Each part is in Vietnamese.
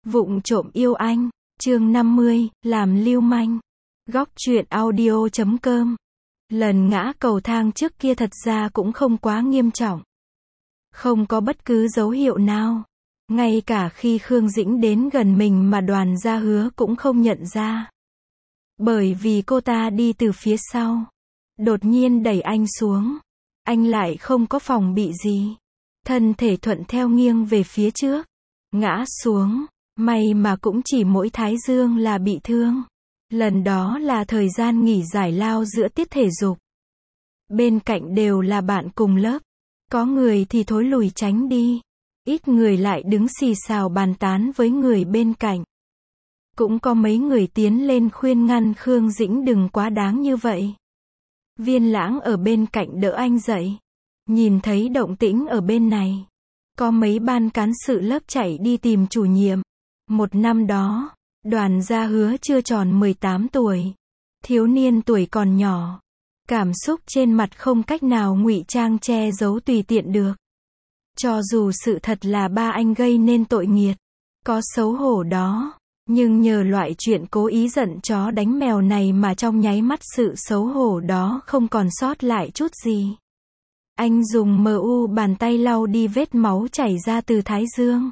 Vụng trộm yêu anh, chương 50, làm lưu manh. Góc truyện audio.com. Lần ngã cầu thang trước kia thật ra cũng không quá nghiêm trọng. Không có bất cứ dấu hiệu nào. Ngay cả khi Khương Dĩnh đến gần mình mà Đoàn Gia Hứa cũng không nhận ra. Bởi vì cô ta đi từ phía sau. Đột nhiên đẩy anh xuống. Anh lại không có phòng bị gì. Thân thể thuận theo nghiêng về phía trước. Ngã xuống. May mà cũng chỉ mỗi thái dương là bị thương. Lần đó là thời gian nghỉ giải lao giữa tiết thể dục. Bên cạnh đều là bạn cùng lớp. Có người thì thối lùi tránh đi. Ít người lại đứng xì xào bàn tán với người bên cạnh. Cũng có mấy người tiến lên khuyên ngăn Khương Dĩnh đừng quá đáng như vậy. Viên Lãng ở bên cạnh đỡ anh dậy. Nhìn thấy động tĩnh ở bên này. Có mấy ban cán sự lớp chạy đi tìm chủ nhiệm. Một năm đó, Đoàn Gia Hứa chưa tròn 18 tuổi. Thiếu niên tuổi còn nhỏ. Cảm xúc trên mặt không cách nào ngụy trang che giấu tùy tiện được. Cho dù sự thật là ba anh gây nên tội nghiệt. Có xấu hổ đó. Nhưng nhờ loại chuyện cố ý giận chó đánh mèo này mà trong nháy mắt sự xấu hổ đó không còn sót lại chút gì. Anh dùng bàn tay lau đi vết máu chảy ra từ thái dương.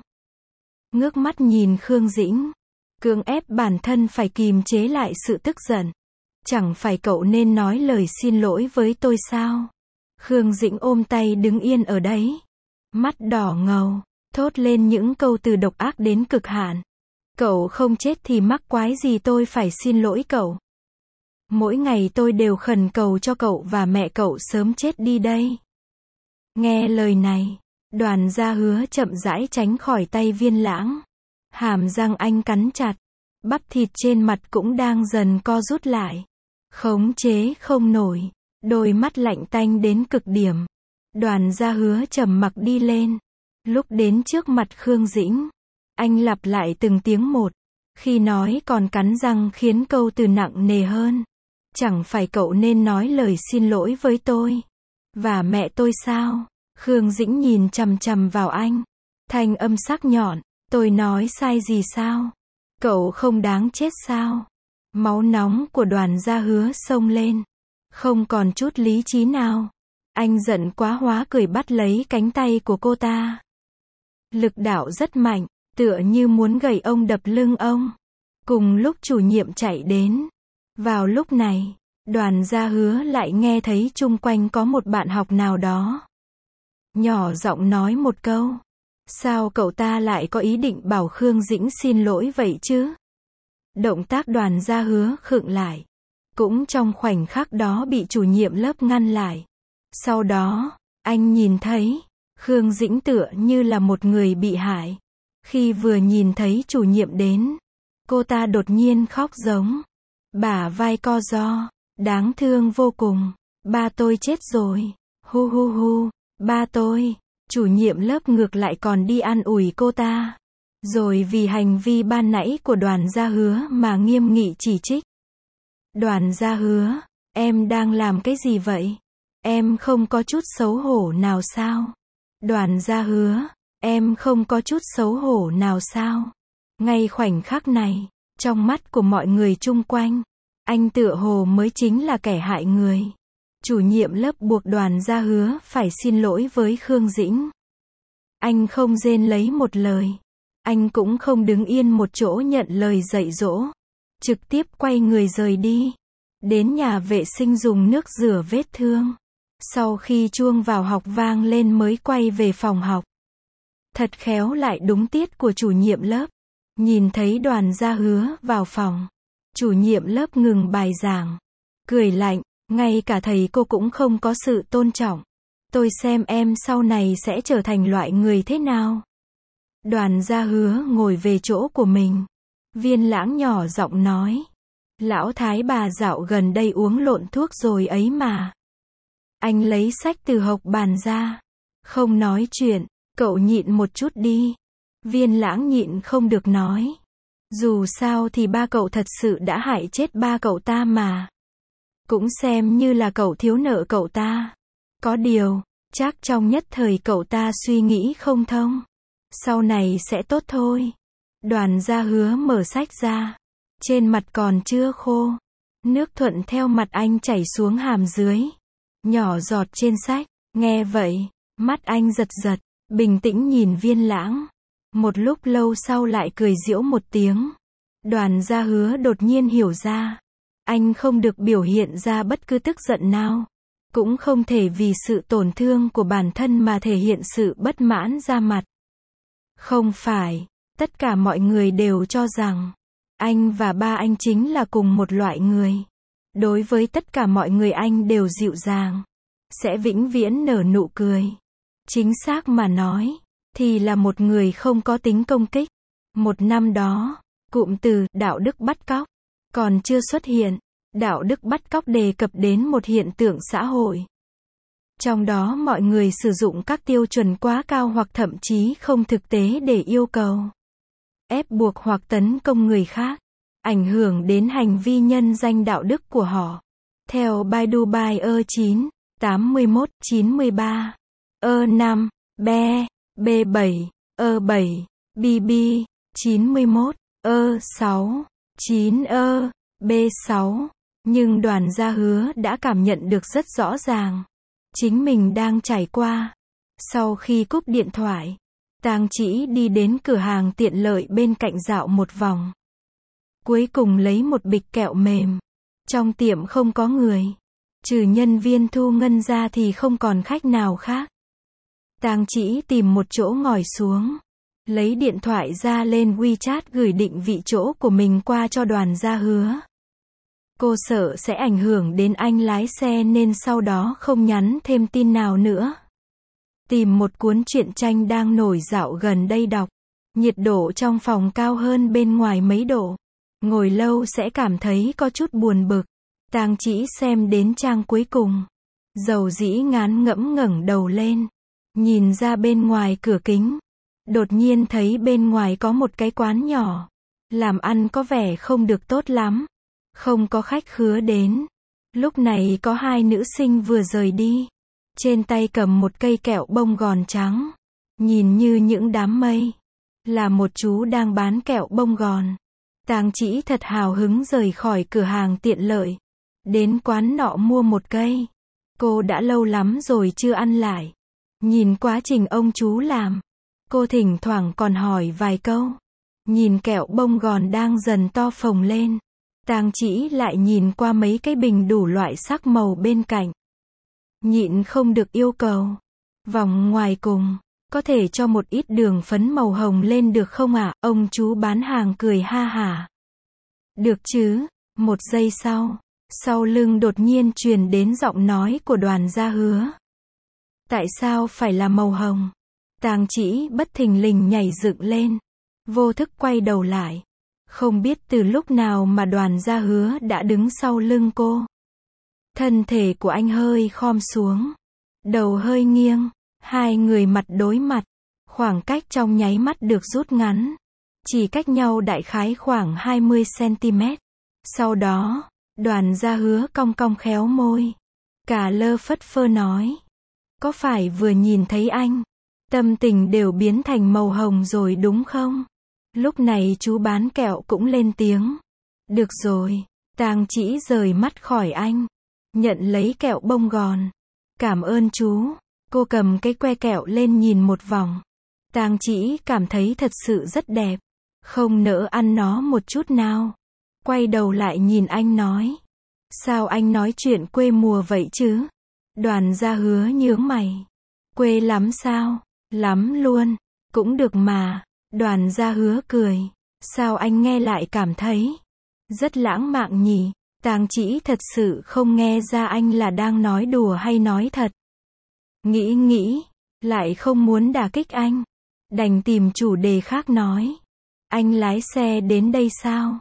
Ngước mắt nhìn Khương Dĩnh. Cưỡng ép bản thân phải kìm chế lại sự tức giận. Chẳng phải cậu nên nói lời xin lỗi với tôi sao? Khương Dĩnh ôm tay đứng yên ở đấy. Mắt đỏ ngầu, thốt lên những câu từ độc ác đến cực hạn. Cậu không chết thì mắc quái gì tôi phải xin lỗi cậu. Mỗi ngày tôi đều khẩn cầu cho cậu và mẹ cậu sớm chết đi đây. Nghe lời này, Đoàn Gia Hứa chậm rãi tránh khỏi tay Viên Lãng. Hàm răng anh cắn chặt. Bắp thịt trên mặt cũng đang dần co rút lại. Khống chế không nổi. Đôi mắt lạnh tanh đến cực điểm. Đoàn Gia Hứa trầm mặc đi lên. Lúc đến trước mặt Khương Dĩnh, anh lặp lại từng tiếng một. Khi nói còn cắn răng khiến câu từ nặng nề hơn. Chẳng phải cậu nên nói lời xin lỗi với tôi và mẹ tôi sao? Khương Dĩnh nhìn chằm chằm vào anh. Thanh âm sắc nhọn. Tôi nói sai gì sao? Cậu không đáng chết sao? Máu nóng của Đoàn Gia Hứa xông lên. Không còn chút lý trí nào. Anh giận quá hóa cười bắt lấy cánh tay của cô ta. Lực đạo rất mạnh, tựa như muốn gẩy ông đập lưng ông. Cùng lúc chủ nhiệm chạy đến. Vào lúc này, Đoàn Gia Hứa lại nghe thấy chung quanh có một bạn học nào đó. Nhỏ giọng nói một câu. Sao cậu ta lại có ý định bảo Khương Dĩnh xin lỗi vậy chứ? Động tác Đoàn Gia Hứa khựng lại. Cũng trong khoảnh khắc đó bị chủ nhiệm lớp ngăn lại. Sau đó, anh nhìn thấy, Khương Dĩnh tựa như là một người bị hại. Khi vừa nhìn thấy chủ nhiệm đến, cô ta đột nhiên khóc giống. Bả vai co ro, đáng thương vô cùng. Ba tôi chết rồi. Hu hu hu, ba tôi. Chủ nhiệm lớp ngược lại còn đi an ủi cô ta. Rồi vì hành vi ban nãy của Đoàn Gia Hứa mà nghiêm nghị chỉ trích. Đoàn Gia Hứa, em đang làm cái gì vậy? Em không có chút xấu hổ nào sao? Đoàn Gia Hứa, em không có chút xấu hổ nào sao? Ngay khoảnh khắc này, trong mắt của mọi người chung quanh, anh tựa hồ mới chính là kẻ hại người. Chủ nhiệm lớp buộc Đoàn Gia Hứa phải xin lỗi với Khương Dĩnh. Anh không rên lấy một lời. Anh cũng không đứng yên một chỗ nhận lời dạy dỗ. Trực tiếp quay người rời đi. Đến nhà vệ sinh dùng nước rửa vết thương. Sau khi chuông vào học vang lên mới quay về phòng học. Thật khéo lại đúng tiết của chủ nhiệm lớp. Nhìn thấy Đoàn Gia Hứa vào phòng. Chủ nhiệm lớp ngừng bài giảng. Cười lạnh. Ngay cả thầy cô cũng không có sự tôn trọng. Tôi xem em sau này sẽ trở thành loại người thế nào. Đoàn Gia Hứa ngồi về chỗ của mình. Viên Lãng nhỏ giọng nói. Lão thái bà dạo gần đây uống lộn thuốc rồi ấy mà. Anh lấy sách từ hộc bàn ra. Không nói chuyện, cậu nhịn một chút đi. Viên Lãng nhịn không được nói. Dù sao thì ba cậu thật sự đã hại chết ba cậu ta mà. Cũng xem như là cậu thiếu nợ cậu ta. Có điều, chắc trong nhất thời cậu ta suy nghĩ không thông. Sau này sẽ tốt thôi. Đoàn Gia Hứa mở sách ra. Trên mặt còn chưa khô. Nước thuận theo mặt anh chảy xuống hàm dưới. Nhỏ giọt trên sách. Nghe vậy, mắt anh giật giật, bình tĩnh nhìn Viên Lãng. Một lúc lâu sau lại cười giễu một tiếng. Đoàn Gia Hứa đột nhiên hiểu ra. Anh không được biểu hiện ra bất cứ tức giận nào. Cũng không thể vì sự tổn thương của bản thân mà thể hiện sự bất mãn ra mặt. Không phải, tất cả mọi người đều cho rằng anh và ba anh chính là cùng một loại người. Đối với tất cả mọi người anh đều dịu dàng, sẽ vĩnh viễn nở nụ cười. Chính xác mà nói, thì là một người không có tính công kích. Một năm đó, cụm từ đạo đức bắt cóc còn chưa xuất hiện. Đạo đức bắt cóc đề cập đến một hiện tượng xã hội. Trong đó mọi người sử dụng các tiêu chuẩn quá cao hoặc thậm chí không thực tế để yêu cầu, ép buộc hoặc tấn công người khác, ảnh hưởng đến hành vi nhân danh đạo đức của họ. Theo Baidu Bayer 9, 81, 93, E5, BE, B7, E7, BB, 91, E6, 9E, B6. Nhưng Đoàn Gia Hứa đã cảm nhận được rất rõ ràng. Chính mình đang trải qua. Sau khi cúp điện thoại, Tang Chỉ đi đến cửa hàng tiện lợi bên cạnh dạo một vòng. Cuối cùng lấy một bịch kẹo mềm. Trong tiệm không có người. Trừ nhân viên thu ngân ra thì không còn khách nào khác. Tang Chỉ tìm một chỗ ngồi xuống. Lấy điện thoại ra lên WeChat gửi định vị chỗ của mình qua cho Đoàn Gia Hứa. Cô sợ sẽ ảnh hưởng đến anh lái xe nên sau đó không nhắn thêm tin nào nữa. Tìm một cuốn truyện tranh đang nổi dạo gần đây đọc. Nhiệt độ trong phòng cao hơn bên ngoài mấy độ. Ngồi lâu sẽ cảm thấy có chút buồn bực. Tang Chỉ xem đến trang cuối cùng. Dầu dĩ ngán ngẫm ngẩng đầu lên. Nhìn ra bên ngoài cửa kính. Đột nhiên thấy bên ngoài có một cái quán nhỏ. Làm ăn có vẻ không được tốt lắm. Không có khách khứa đến. Lúc này có hai nữ sinh vừa rời đi. Trên tay cầm một cây kẹo bông gòn trắng. Nhìn như những đám mây. Là một chú đang bán kẹo bông gòn. Tang Chỉ thật hào hứng rời khỏi cửa hàng tiện lợi. Đến quán nọ mua một cây. Cô đã lâu lắm rồi chưa ăn lại. Nhìn quá trình ông chú làm. Cô thỉnh thoảng còn hỏi vài câu. Nhìn kẹo bông gòn đang dần to phồng lên. Tang Chỉ lại nhìn qua mấy cái bình đủ loại sắc màu bên cạnh. Nhịn không được yêu cầu. Vòng ngoài cùng, có thể cho một ít đường phấn màu hồng lên được không ạ? Ông chú bán hàng cười ha hả. Được chứ. Một giây sau lưng đột nhiên truyền đến giọng nói của Đoàn Gia Hứa. Tại sao phải là màu hồng? Tang Chỉ bất thình lình nhảy dựng lên. Vô thức quay đầu lại. Không biết từ lúc nào mà Đoàn Gia Hứa đã đứng sau lưng cô. Thân thể của anh hơi khom xuống. Đầu hơi nghiêng. Hai người mặt đối mặt. Khoảng cách trong nháy mắt được rút ngắn. Chỉ cách nhau đại khái khoảng 20 cm. Sau đó, Đoàn Gia Hứa cong cong khéo môi. Cả lơ phất phơ nói. Có phải vừa nhìn thấy anh, tâm tình đều biến thành màu hồng rồi đúng không? Lúc này chú bán kẹo cũng lên tiếng. Được rồi. Tang Chỉ rời mắt khỏi anh. Nhận lấy kẹo bông gòn. Cảm ơn chú. Cô cầm cái que kẹo lên nhìn một vòng. Tang Chỉ cảm thấy thật sự rất đẹp. Không nỡ ăn nó một chút nào. Quay đầu lại nhìn anh nói. Sao anh nói chuyện quê mùa vậy chứ? Đoàn Gia Hứa nhướng mày. Quê lắm sao? Lắm luôn. Cũng được mà. Đoàn Gia Hứa cười. Sao anh nghe lại cảm thấy rất lãng mạn nhỉ? Tang Chỉ thật sự không nghe ra anh là đang nói đùa hay nói thật. Nghĩ, lại không muốn đả kích anh. Đành tìm chủ đề khác nói. Anh lái xe đến đây sao?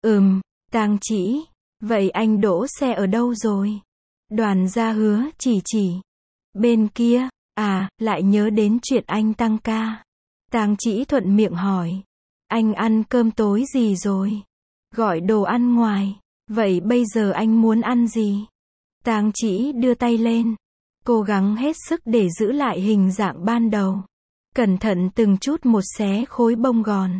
Tang Chỉ. Vậy anh đỗ xe ở đâu rồi? Đoàn Gia Hứa chỉ. Bên kia. À, lại nhớ đến chuyện anh tăng ca. Tang Chỉ thuận miệng hỏi. Anh ăn cơm tối gì rồi? Gọi đồ ăn ngoài. Vậy bây giờ anh muốn ăn gì? Tang Chỉ đưa tay lên. Cố gắng hết sức để giữ lại hình dạng ban đầu. Cẩn thận từng chút một xé khối bông gòn.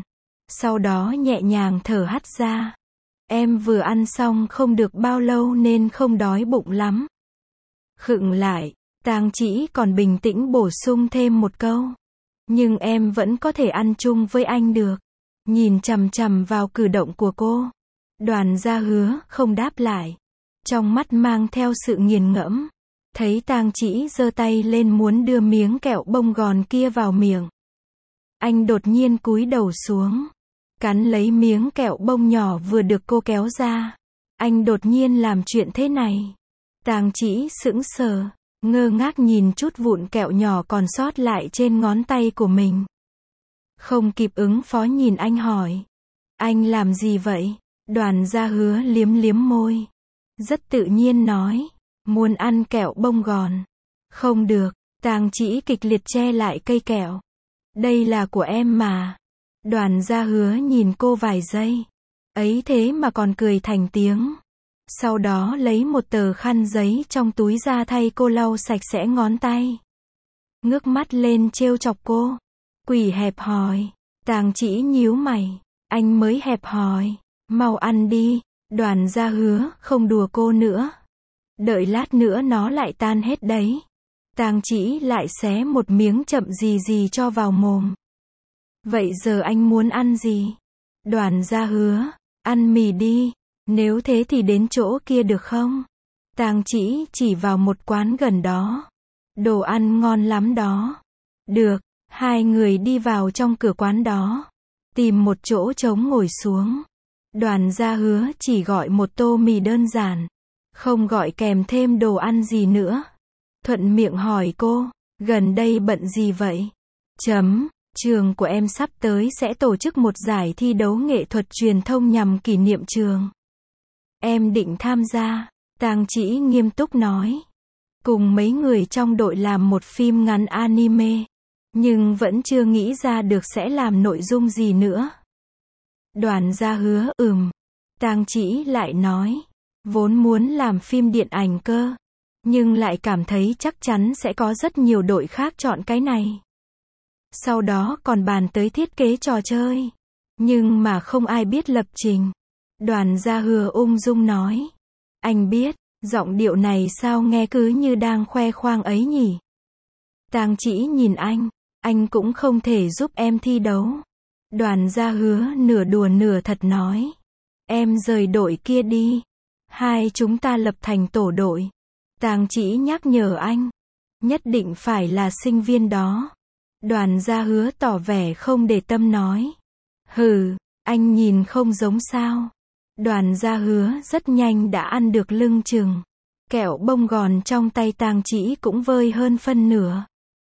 Sau đó nhẹ nhàng thở hắt ra. Em vừa ăn xong không được bao lâu nên không đói bụng lắm. Khựng lại, Tang Chỉ còn bình tĩnh bổ sung thêm một câu. Nhưng em vẫn có thể ăn chung với anh được. Nhìn chằm chằm vào cử động của cô. Đoàn Gia Hứa không đáp lại. Trong mắt mang theo sự nghiền ngẫm. Thấy Tang Chỉ giơ tay lên muốn đưa miếng kẹo bông gòn kia vào miệng. Anh đột nhiên cúi đầu xuống. Cắn lấy miếng kẹo bông nhỏ vừa được cô kéo ra. Anh đột nhiên làm chuyện thế này. Tang Chỉ sững sờ, ngơ ngác nhìn chút vụn kẹo nhỏ còn sót lại trên ngón tay của mình. Không kịp ứng phó nhìn anh hỏi. Anh làm gì vậy? Đoàn Gia Hứa liếm liếm môi. Rất tự nhiên nói. Muốn ăn kẹo bông gòn. Không được, Tang Chỉ kịch liệt che lại cây kẹo. Đây là của em mà. Đoàn Gia Hứa nhìn cô vài giây. Ấy thế mà còn cười thành tiếng. Sau đó lấy một tờ khăn giấy trong túi ra thay cô lau sạch sẽ ngón tay. Ngước mắt lên trêu chọc cô. Quỷ hẹp hòi. Tang Chỉ nhíu mày. Anh mới hẹp hòi. Mau ăn đi. Đoàn Gia Hứa không đùa cô nữa. Đợi lát nữa nó lại tan hết đấy. Tang Chỉ lại xé một miếng chậm gì gì cho vào mồm. Vậy giờ anh muốn ăn gì? Đoàn Gia Hứa. Ăn mì đi. Nếu thế thì đến chỗ kia được không? Tang Chỉ chỉ vào một quán gần đó. Đồ ăn ngon lắm đó. Được. Hai người đi vào trong cửa quán đó. Tìm một chỗ trống ngồi xuống. Đoàn Gia Hứa chỉ gọi một tô mì đơn giản. Không gọi kèm thêm đồ ăn gì nữa. Thuận miệng hỏi cô. Gần đây bận gì vậy? Trường của em sắp tới sẽ tổ chức một giải thi đấu nghệ thuật truyền thông nhằm kỷ niệm trường. Em định tham gia. Tang Chỉ nghiêm túc nói. Cùng mấy người trong đội làm một phim ngắn anime. Nhưng vẫn chưa nghĩ ra được sẽ làm nội dung gì nữa. Đoàn Gia Hứa Tang Chỉ lại nói. Vốn muốn làm phim điện ảnh cơ. Nhưng lại cảm thấy chắc chắn sẽ có rất nhiều đội khác chọn cái này. Sau đó còn bàn tới thiết kế trò chơi. Nhưng mà không ai biết lập trình. Đoàn Gia Hứa ung dung nói. Anh biết, giọng điệu này sao nghe cứ như đang khoe khoang ấy nhỉ? Tang Chỉ nhìn anh cũng không thể giúp em thi đấu. Đoàn Gia Hứa nửa đùa nửa thật nói. Em rời đội kia đi. Hai chúng ta lập thành tổ đội. Tang Chỉ nhắc nhở anh. Nhất định phải là sinh viên đó. Đoàn Gia Hứa tỏ vẻ không để tâm nói. Hừ, anh nhìn không giống sao. Đoàn Gia Hứa rất nhanh đã ăn được lưng chừng. Kẹo bông gòn trong tay Tang Chỉ cũng vơi hơn phân nửa.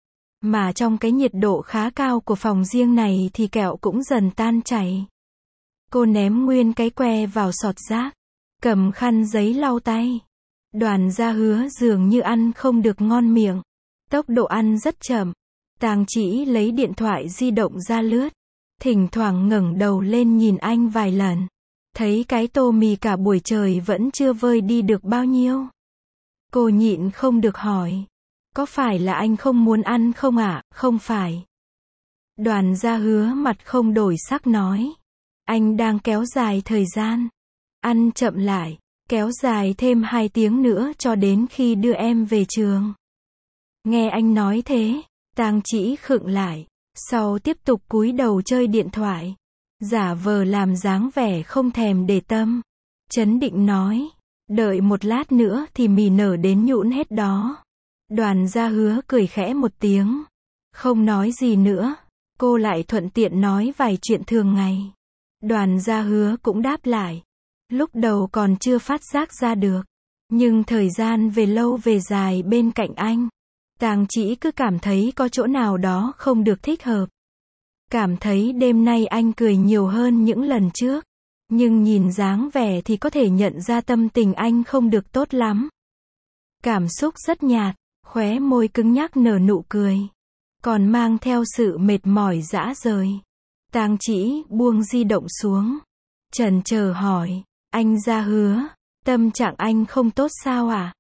Mà trong cái nhiệt độ khá cao của phòng riêng này thì kẹo cũng dần tan chảy. Cô ném nguyên cái que vào sọt rác. Cầm khăn giấy lau tay. Đoàn Gia Hứa dường như ăn không được ngon miệng. Tốc độ ăn rất chậm. Tang Chỉ lấy điện thoại di động ra lướt. Thỉnh thoảng ngẩng đầu lên nhìn anh vài lần. Thấy cái tô mì cả buổi trời vẫn chưa vơi đi được bao nhiêu. Cô nhịn không được hỏi. Có phải là anh không muốn ăn không ạ? Không phải. Đoàn Gia Hứa mặt không đổi sắc nói. Anh đang kéo dài thời gian. Ăn chậm lại. Kéo dài thêm 2 tiếng nữa cho đến khi đưa em về trường. Nghe anh nói thế. Tang Chỉ khựng lại. Sau tiếp tục cúi đầu chơi điện thoại. Giả vờ làm dáng vẻ không thèm để tâm. Trấn định nói. Đợi một lát nữa thì mì nở đến nhũn hết đó. Đoàn Gia Hứa cười khẽ một tiếng. Không nói gì nữa. Cô lại thuận tiện nói vài chuyện thường ngày. Đoàn Gia Hứa cũng đáp lại. Lúc đầu còn chưa phát giác ra được. Nhưng thời gian về lâu về dài bên cạnh anh. Tang Chỉ cứ cảm thấy có chỗ nào đó không được thích hợp. Cảm thấy đêm nay anh cười nhiều hơn những lần trước. Nhưng nhìn dáng vẻ thì có thể nhận ra tâm tình anh không được tốt lắm. Cảm xúc rất nhạt, khóe môi cứng nhắc nở nụ cười. Còn mang theo sự mệt mỏi rã rời. Tang Chỉ buông di động xuống. Chần chờ hỏi, anh Gia Hứa, tâm trạng anh không tốt sao à?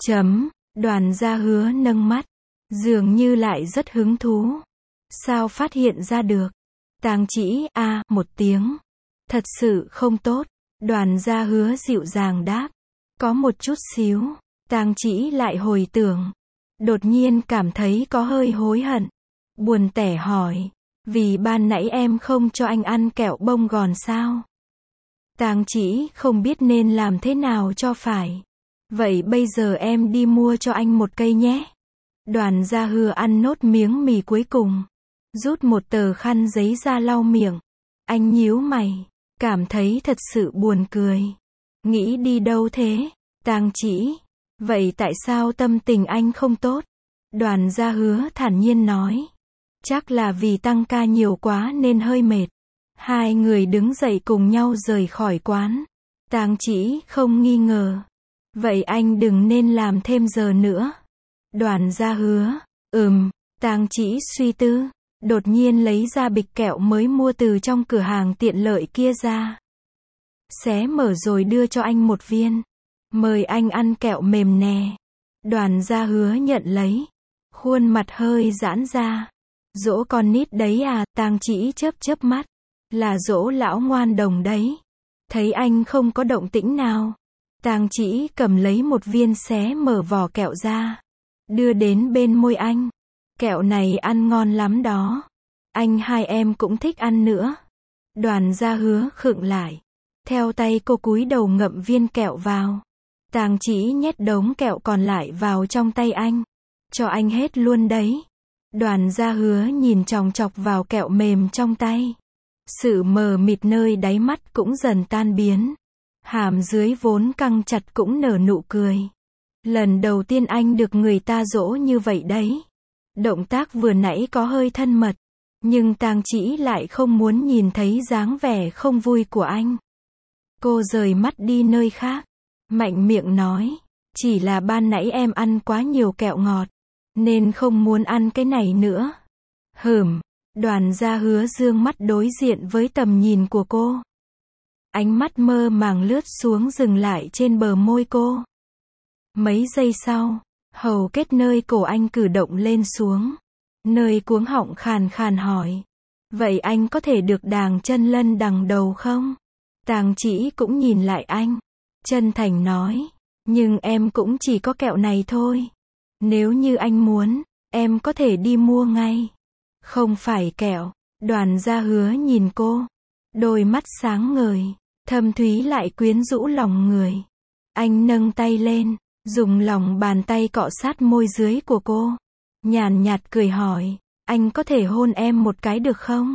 Đoàn Gia Hứa nâng mắt. Dường như lại rất hứng thú. Sao phát hiện ra được? Tang Chỉ một tiếng. Thật sự không tốt. Đoàn Gia Hứa dịu dàng đáp. Có một chút xíu. Tang Chỉ lại hồi tưởng. Đột nhiên cảm thấy có hơi hối hận. Buồn tẻ hỏi. Vì ban nãy em không cho anh ăn kẹo bông gòn sao? Tang Chỉ không biết nên làm thế nào cho phải. Vậy bây giờ em đi mua cho anh một cây nhé. Đoàn Gia Hứa ăn nốt miếng mì cuối cùng. Rút một tờ khăn giấy ra lau miệng. Anh nhíu mày. Cảm thấy thật sự buồn cười. Nghĩ đi đâu thế? Tang Chỉ. Vậy tại sao tâm tình anh không tốt? Đoàn Gia Hứa thản nhiên nói. Chắc là vì tăng ca nhiều quá nên hơi mệt. Hai người đứng dậy cùng nhau rời khỏi quán. Tang Chỉ không nghi ngờ. Vậy anh đừng nên làm thêm giờ nữa. Đoàn Gia Hứa. Tang Chỉ suy tư. Đột nhiên lấy ra bịch kẹo mới mua từ trong cửa hàng tiện lợi kia ra. Xé mở rồi đưa cho anh một viên. Mời anh ăn kẹo mềm nè. Đoàn Gia Hứa nhận lấy. Khuôn mặt hơi giãn ra. Dỗ con nít đấy à? Tang Chỉ chớp mắt. Là dỗ lão ngoan đồng đấy. Thấy anh không có động tĩnh nào. Tang Chỉ cầm lấy một viên xé mở vỏ kẹo ra. Đưa đến bên môi anh. Kẹo này ăn ngon lắm đó. Anh hai em cũng thích ăn nữa. Đoàn Gia Hứa khựng lại. Theo tay cô cúi đầu ngậm viên kẹo vào. Tang Chỉ nhét đống kẹo còn lại vào trong tay anh. Cho anh hết luôn đấy. Đoàn Gia Hứa nhìn chòng chọc vào kẹo mềm trong tay. Sự mờ mịt nơi đáy mắt cũng dần tan biến. Hàm dưới vốn căng chặt cũng nở nụ cười. Lần đầu tiên anh được người ta dỗ như vậy đấy. Động tác vừa nãy có hơi thân mật. Nhưng Tang Chỉ lại không muốn nhìn thấy dáng vẻ không vui của anh. Cô rời mắt đi nơi khác. Mạnh miệng nói. Chỉ là ban nãy em ăn quá nhiều kẹo ngọt. Nên không muốn ăn cái này nữa. Đoàn Gia Hứa dương mắt đối diện với tầm nhìn của cô. Ánh mắt mơ màng lướt xuống dừng lại trên bờ môi cô. Mấy giây sau, hầu kết nơi cổ anh cử động lên xuống. Nơi cuống họng khàn khàn hỏi. Vậy anh có thể được đàng chân lân đằng đầu không? Tang Chỉ cũng nhìn lại anh. Chân thành nói. Nhưng em cũng chỉ có kẹo này thôi. Nếu như anh muốn, em có thể đi mua ngay. Không phải kẹo. Đoàn Gia Hứa nhìn cô. Đôi mắt sáng ngời. Thâm thúy lại quyến rũ lòng người. Anh nâng tay lên. Dùng lòng bàn tay cọ sát môi dưới của cô. Nhàn nhạt cười hỏi. Anh có thể hôn em một cái được không?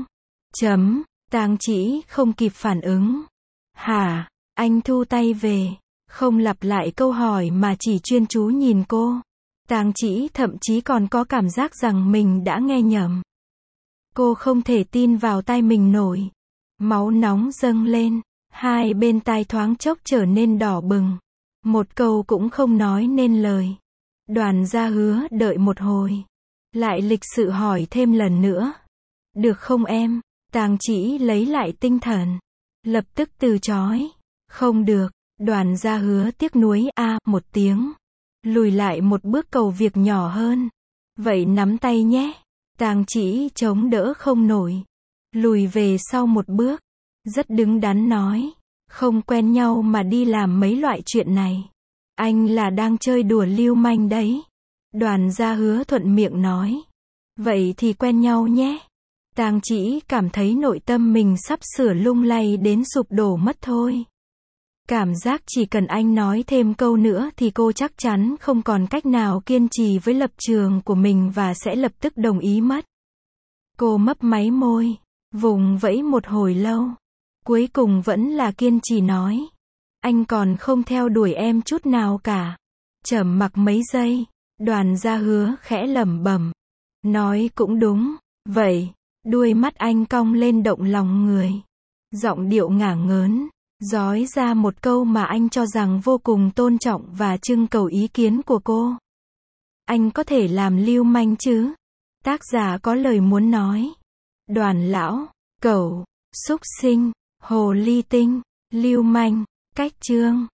Tang Chỉ không kịp phản ứng. Hả? Anh thu tay về. Không lặp lại câu hỏi mà chỉ chuyên chú nhìn cô. Tang Chỉ thậm chí còn có cảm giác rằng mình đã nghe nhầm. Cô không thể tin vào tai mình nổi. Máu nóng dâng lên. Hai bên tai thoáng chốc trở nên đỏ bừng. Một câu cũng không nói nên lời. Đoàn Gia Hứa đợi một hồi. Lại lịch sự hỏi thêm lần nữa. Được không em? Tang Chỉ lấy lại tinh thần. Lập tức từ chối. Không được. Đoàn Gia Hứa tiếc nuối một tiếng. Lùi lại một bước cầu việc nhỏ hơn. Vậy nắm tay nhé. Tang Chỉ chống đỡ không nổi. Lùi về sau một bước. Rất đứng đắn nói. Không quen nhau mà đi làm mấy loại chuyện này. Anh là đang chơi đùa lưu manh đấy. Đoàn Gia Hứa thuận miệng nói. Vậy thì quen nhau nhé. Tang Chỉ cảm thấy nội tâm mình sắp sửa lung lay đến sụp đổ mất thôi. Cảm giác chỉ cần anh nói thêm câu nữa thì cô chắc chắn không còn cách nào kiên trì với lập trường của mình và sẽ lập tức đồng ý mất. Cô mấp máy môi, vùng vẫy một hồi lâu. Cuối cùng vẫn là kiên trì nói. Anh còn không theo đuổi em chút nào cả. Trầm mặc mấy giây, Đoàn Gia Hứa khẽ lẩm bẩm. Nói cũng đúng, vậy, đuôi mắt anh cong lên động lòng người. Giọng điệu ngả ngớn, rói ra một câu mà anh cho rằng vô cùng tôn trọng và trưng cầu ý kiến của cô. Anh có thể làm lưu manh chứ? Tác giả có lời muốn nói. Đoàn lão, cẩu, xúc sinh, hồ ly tinh, lưu manh, cách chương.